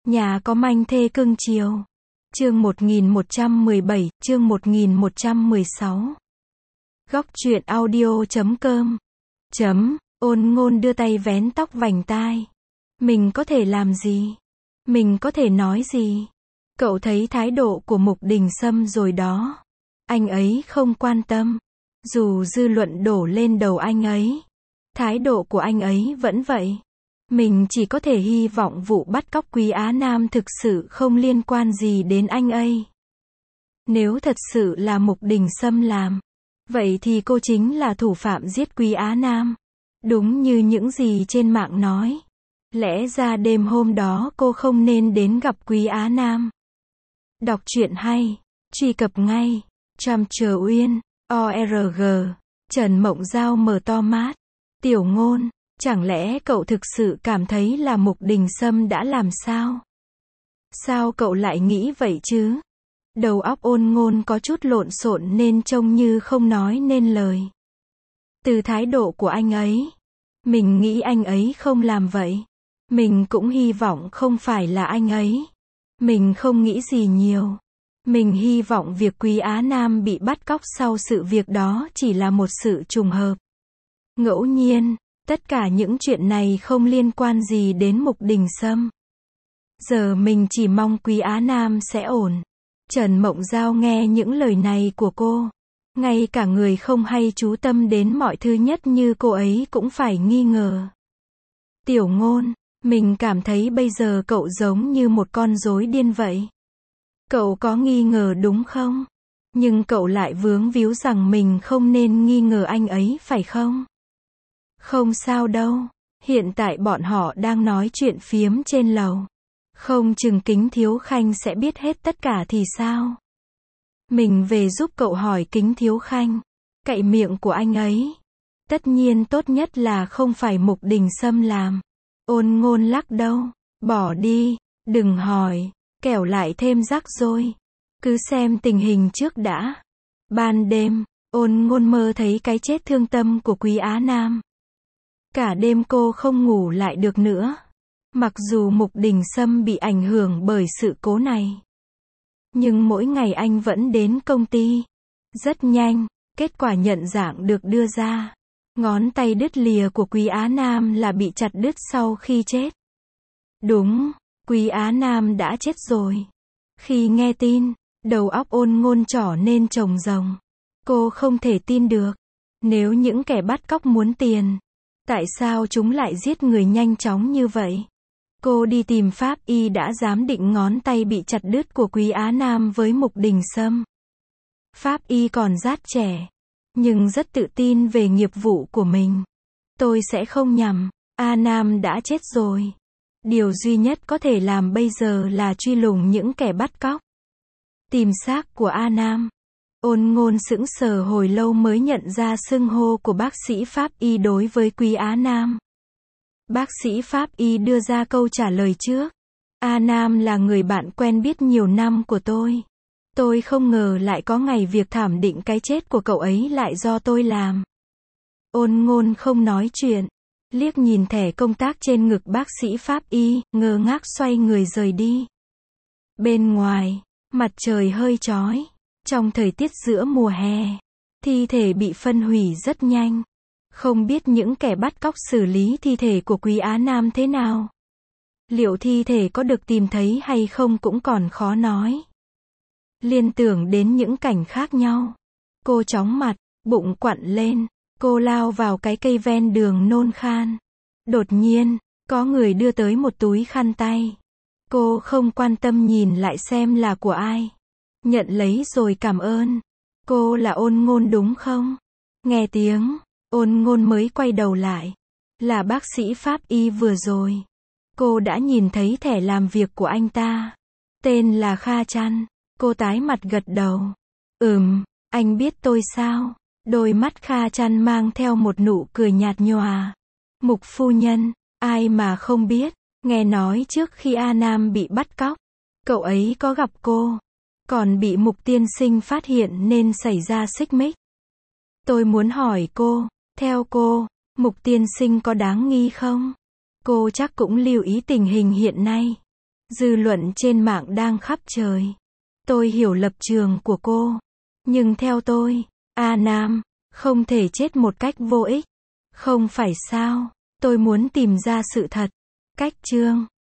Nhà có manh thê cưng chiều. Chương 1117, chương 1116. Góc truyện audio.com. Ôn Ngôn đưa tay vén tóc vành tai. Mình có thể làm gì? Mình có thể nói gì? Cậu thấy thái độ của Mục Đình Sâm rồi đó. Anh ấy không quan tâm. Dù dư luận đổ lên đầu anh ấy, thái độ của anh ấy vẫn vậy. Mình chỉ có thể hy vọng vụ bắt cóc Quý Á Nam thực sự không liên quan gì đến anh ấy. Nếu thật sự là Mục Đình Sâm làm, vậy thì cô chính là thủ phạm giết Quý Á Nam. Đúng như những gì trên mạng nói. Lẽ ra đêm hôm đó cô không nên đến gặp Quý Á Nam. Đọc truyện hay, truy cập ngay. Trump Chờ Uyên, ORG, Trần Mộng Giao mở to mắt. Tiểu Ngôn, chẳng lẽ cậu thực sự cảm thấy là Mục Đình Sâm đã làm sao? Sao cậu lại nghĩ vậy chứ? Đầu óc Ôn Ngôn có chút lộn xộn nên trông như không nói nên lời. Từ thái độ của anh ấy, mình nghĩ anh ấy không làm vậy. Mình cũng hy vọng không phải là anh ấy. Mình không nghĩ gì nhiều. Mình hy vọng việc Quý Á Nam bị bắt cóc sau sự việc đó chỉ là một sự trùng hợp. Ngẫu nhiên, tất cả những chuyện này không liên quan gì đến Mục Đình Sâm. Giờ mình chỉ mong Quý Á Nam sẽ ổn. Trần Mộng Giao nghe những lời này của cô. Ngay cả người không hay chú tâm đến mọi thứ nhất như cô ấy cũng phải nghi ngờ. Tiểu Ngôn, mình cảm thấy bây giờ cậu giống như một con rối điên vậy. Cậu có nghi ngờ đúng không? Nhưng cậu lại vướng víu rằng mình không nên nghi ngờ anh ấy phải không? Không sao đâu. Hiện tại bọn họ đang nói chuyện phiếm trên lầu. Không chừng Kính Thiếu Khanh sẽ biết hết tất cả thì sao? Mình về giúp cậu hỏi Kính Thiếu Khanh. Cậy miệng của anh ấy. Tất nhiên tốt nhất là không phải Mục Đình Sâm làm. Ôn Ngôn lắc đầu. Bỏ đi, đừng hỏi, kẻo lại thêm rắc rối. Cứ xem tình hình trước đã. Ban đêm, Ôn Ngôn mơ thấy cái chết thương tâm của Quý Á Nam. Cả đêm cô không ngủ lại được nữa. Mặc dù Mục Đình Sâm bị ảnh hưởng bởi sự cố này, nhưng mỗi ngày anh vẫn đến công ty. Rất nhanh, kết quả nhận dạng được đưa ra. Ngón tay đứt lìa của Quý Á Nam là bị chặt đứt sau khi chết. Đúng, Quý Á Nam đã chết rồi. Khi nghe tin, đầu óc Ôn Ngôn trở nên trống rỗng. Cô không thể tin được. Nếu những kẻ bắt cóc muốn tiền, tại sao chúng lại giết người nhanh chóng như vậy? Cô đi tìm pháp y đã giám định ngón tay bị chặt đứt của Quý Á Nam với Mục Đình Sâm. Pháp y còn rất trẻ, nhưng rất tự tin về nghiệp vụ của mình. Tôi sẽ không nhầm, A Nam đã chết rồi. Điều duy nhất có thể làm bây giờ là truy lùng những kẻ bắt cóc. Tìm xác của A Nam. Ôn Ngôn sững sờ hồi lâu mới nhận ra xưng hô của bác sĩ pháp y đối với Quý Á Nam. Bác sĩ pháp y đưa ra câu trả lời trước. A Nam là người bạn quen biết nhiều năm của tôi. Tôi không ngờ lại có ngày việc thẩm định cái chết của cậu ấy lại do tôi làm. Ôn Ngôn không nói chuyện. Liếc nhìn thẻ công tác trên ngực bác sĩ pháp y, ngơ ngác xoay người rời đi. Bên ngoài, mặt trời hơi chói. Trong thời tiết giữa mùa hè, thi thể bị phân hủy rất nhanh. Không biết những kẻ bắt cóc xử lý thi thể của Quý Á Nam thế nào. Liệu thi thể có được tìm thấy hay không cũng còn khó nói. Liên tưởng đến những cảnh khác nhau. Cô chóng mặt, bụng quặn lên. Cô lao vào cái cây ven đường nôn khan. Đột nhiên, có người đưa tới một túi khăn tay. Cô không quan tâm nhìn lại xem là của ai. Nhận lấy rồi cảm ơn. Cô là Ôn Ngôn đúng không? Nghe tiếng, Ôn Ngôn mới quay đầu lại. Là bác sĩ pháp y vừa rồi. Cô đã nhìn thấy thẻ làm việc của anh ta. Tên là Kha Chăn. Cô tái mặt gật đầu. Anh biết tôi sao? Đôi mắt Kha Chăn mang theo một nụ cười nhạt nhòa. Mục phu nhân, ai mà không biết. Nghe nói trước khi A Nam bị bắt cóc, cậu ấy có gặp cô. Còn bị Mục tiên sinh phát hiện nên xảy ra xích mích. Tôi muốn hỏi cô, theo cô, Mục tiên sinh có đáng nghi không? Cô chắc cũng lưu ý tình hình hiện nay. Dư luận trên mạng đang khắp trời. Tôi hiểu lập trường của cô. Nhưng theo tôi, A Nam, không thể chết một cách vô ích. Không phải sao? Tôi muốn tìm ra sự thật. Cách chương